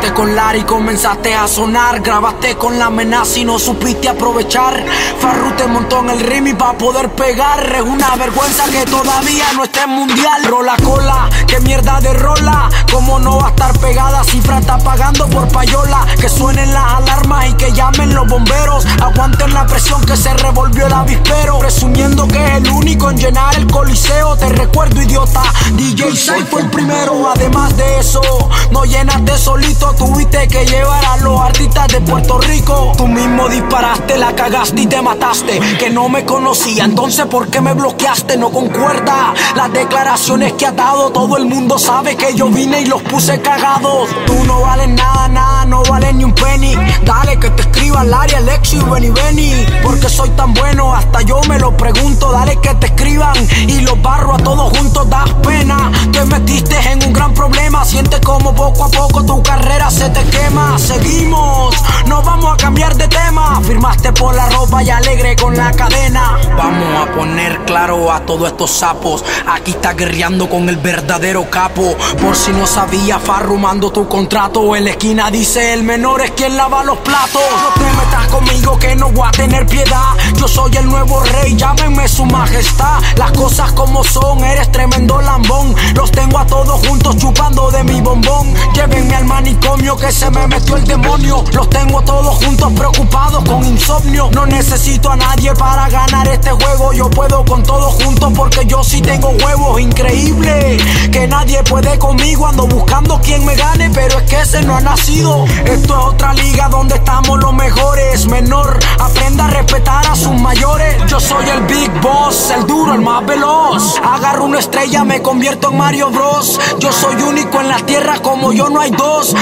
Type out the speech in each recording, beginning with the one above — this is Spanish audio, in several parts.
Empezaste con Larry, comenzaste a sonar. Grabaste con la amenaza y no supiste aprovechar. Farru te montó en el ritmo y pa' poder pegar. Es una vergüenza que todavía no esté en mundial. Rola cola, qué mierda de rola. Cómo no va a estar pegada, Cifra está pagando por payola. Que suenen las alarmas y que llamen los bomberos. Aguanten la presión que se revolvió el avispero. Presumiendo que es el único en llenar el coliseo. Te recuerdo, idiota, DJ Sai fue el primero. Además de eso, no llenaste solito. Tuviste que llevar a los artistas de Puerto Rico. Tú mismo disparaste, la cagaste y te mataste. Que no me conocía, entonces ¿por qué me bloqueaste? No concuerda las declaraciones que has dado. Todo el mundo sabe que yo vine y los puse cagados. Tú no vales nada, nada, no vales ni un penny. Dale que te escriba Larry, Alexio y Benny. Porque soy tan bueno, hasta yo me lo pregunto. Dale que te escriban y los barro a todos juntos. Das pena, te metiste en un gran problema. Sientes como poco a poco tu carrera se te quema. Seguimos, no vamos a cambiar de tema. Firmaste por la ropa y alegre con la cadena. Vamos a poner claro a todos estos sapos. Aquí está guerreando con el verdadero capo. Por si no sabías, Farru mando tu contrato. En la esquina dice el menor es quien lava los platos. No te metas conmigo que no voy a tener piedad. Yo soy el nuevo rey, llámenme su majestad. Las cosas como son, eres tremendo lambón. Los tengo a todos juntos chupando de mi bombón. Llévenme al manicomio que se me metió el demonio. Los tengo todos juntos preocupados con insomnio. No necesito a nadie para ganar este juego. Yo puedo con todos juntos porque yo sí tengo huevos. Increíble que nadie puede conmigo. Ando buscando quien me gane, pero es que ese no ha nacido. Esto es otra liga donde estamos los mejores. Menor, aprenda a respetar a sus mayores. Yo soy el Big Boss, el duro, el más veloz. Agarro una estrella, me convierto en Mario Bros. Yo soy único en la tierra, como yo no hay dos.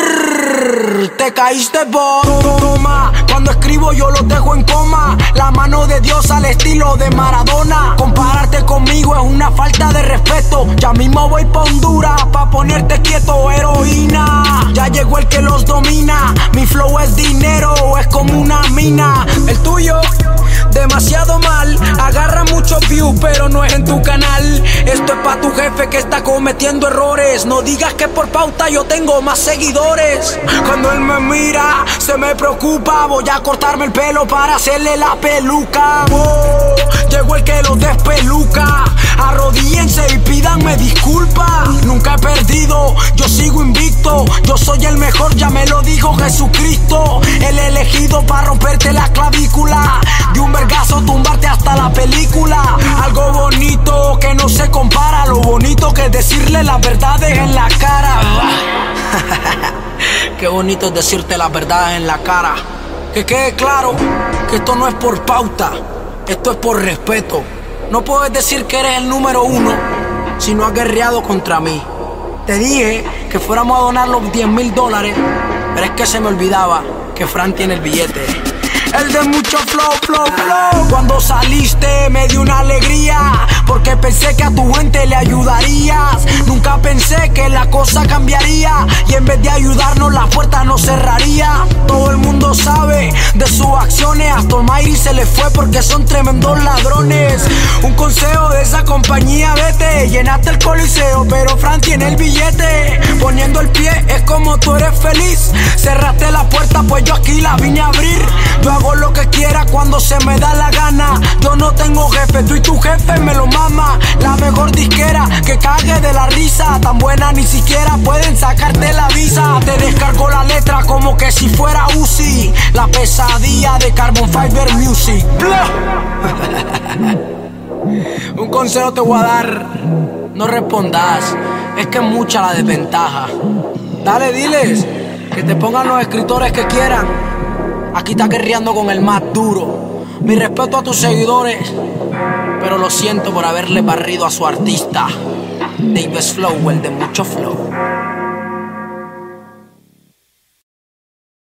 Brrr, te caíste vos. Toma, cuando escribo yo los dejo en coma. La mano de Dios al estilo de Maradona. Compararte conmigo es una falta de respeto. Ya mismo voy pa' Honduras pa' ponerte quieto, heroína. Ya llegó el que los domina. Mi flow es dinero, es como una mina. El tuyo, demasiado mal. Agarra muchos views, pero no es en tu canal. Esto es pa' tu jefe que está cometiendo errores. No digas que por pauta yo tengo más seguidores. Cuando él me mira, se me preocupa. Voy a cortarme el pelo para hacerle la peluca. Oh, llegó el que los despeluca. Arrodíllense y pídanme disculpas. Nunca he perdido, yo sigo invicto. Yo soy el mejor, ya me lo dijo Jesucristo. El elegido para romperte la clavícula. De un vergazo tumbarte hasta la película. Algo bonito que no se compara. Lo bonito que es decirle las verdades en la cara. Qué bonito es decirte las verdades en la cara. Que quede claro que esto no es por pauta. Esto es por respeto. No puedes decir que eres el número uno si no has guerreado contra mí. Te dije que fuéramos a donar los $10,000, pero es que se me olvidaba que Fran tiene el billete. El de mucho flow, flow, flow. Cuando saliste me dio una alegría, porque pensé que a tu gente le ayudarías. Nunca pensé que la cosa cambiaría, y en vez de ayudarnos la puerta nos cerraría. Todo el mundo sabe de sus acciones. Hasta Almighty se le fue porque son tremendos ladrones. Un consejo de esa compañía, vete. Llenaste el coliseo, pero Fran tiene el billete. Poniendo el pie es como tú eres feliz. Cerraste la puerta, pues yo aquí la vine a abrir. Yo hago lo que quiera cuando se me da la gana. Yo no tengo jefe, tú y tu jefe me lo mama. La mejor disquera que cague de la risa. Tan buena ni siquiera pueden sacarte la visa. Te descargo la letra como que si fuera Uzi. La pesadilla de Carbon Fiber Music. Un consejo te voy a dar. No respondas, es que es mucha la desventaja. Dale, diles que te pongan los escritores que quieran. Aquí está guerreando con el más duro. Mi respeto a tus seguidores, pero lo siento por haberle barrido a su artista. Davis Flow, el de mucho flow.